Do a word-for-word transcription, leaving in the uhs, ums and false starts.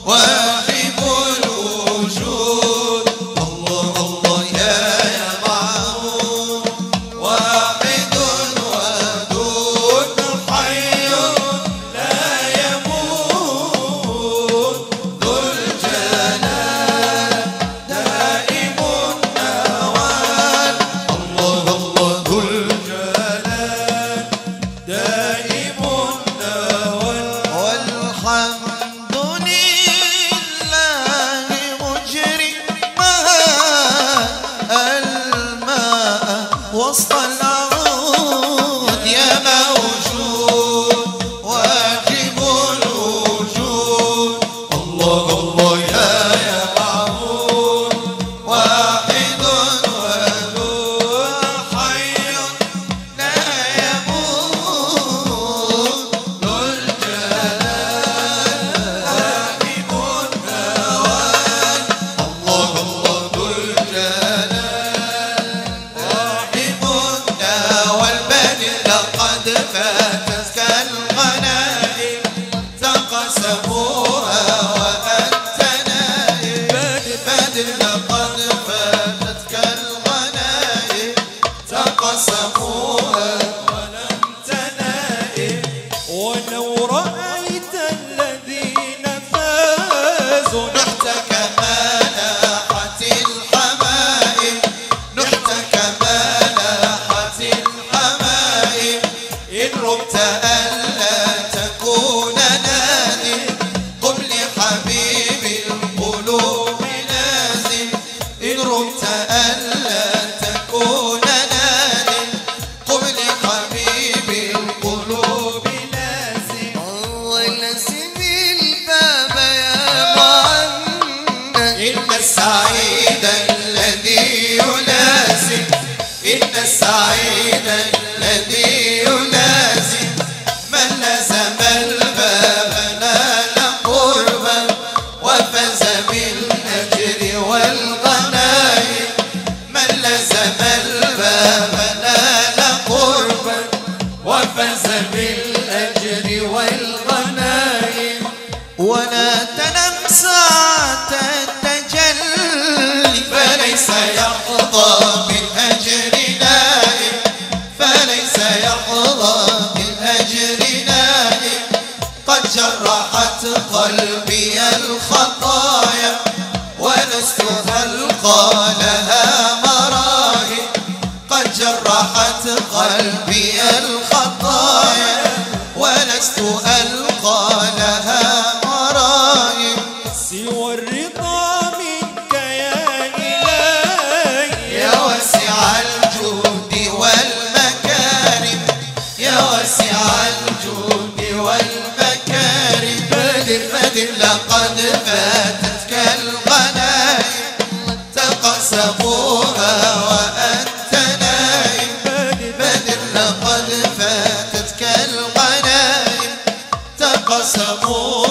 واحد الوجود. الله الله يا يا معبود، واحد ودود حي لا يموت، ذو الجلال دائم النوال. الله الله ذو الجلال دائم النوال. والحمد لله مجري الماء وسط العود يا موجود، واجب الوجود. الله الله يا يا معبود، واحد ودود حي لا يموت، ذو الجلال دائم النوال. الله الله ذو الجلال دائم النوال. بل لقد فاتتك الغنائم تقسموها وأنت نائم. بل لقد فاتتك الغنائم تقسموها وأنت نائم. ولو رأيت الذين فازوا نحت كما لاحت الحمائم، نحت كما لاحت الحمائم. إن رمت ألا تكون نادم، قم لحبيب القلوب لازم. إن رمت ألا تكون نادم، قم لحبيب القلوب لازم. ولزم الباب يا معنى، إن السعيد الذي يلازم، إن السعيد الذي يلازم. من لزم الباب نال قربا وفاز بالأجر والغنائم. من لزم الباب نال قربا وفاز بالأجر والغنائم. ولا تنم ساعة التجلي، فليس يحظى بالأجر نائم، فليس يحظى بالأجر نائم. قد جرحت قلبي الخطايا ولست ألقى لها مراهم. قد جرحت قلبي الخطايا ولست ألقى لها مراهم. سوى الرضا منك يا إلهي، يا واسع الجود والمكارم، يا واسع الجود والمكارم. بدر بدر لقد فاتتك الغنائم تقسموها وأنت نائم. بدر لقد فاتتك الغنائم تقسموها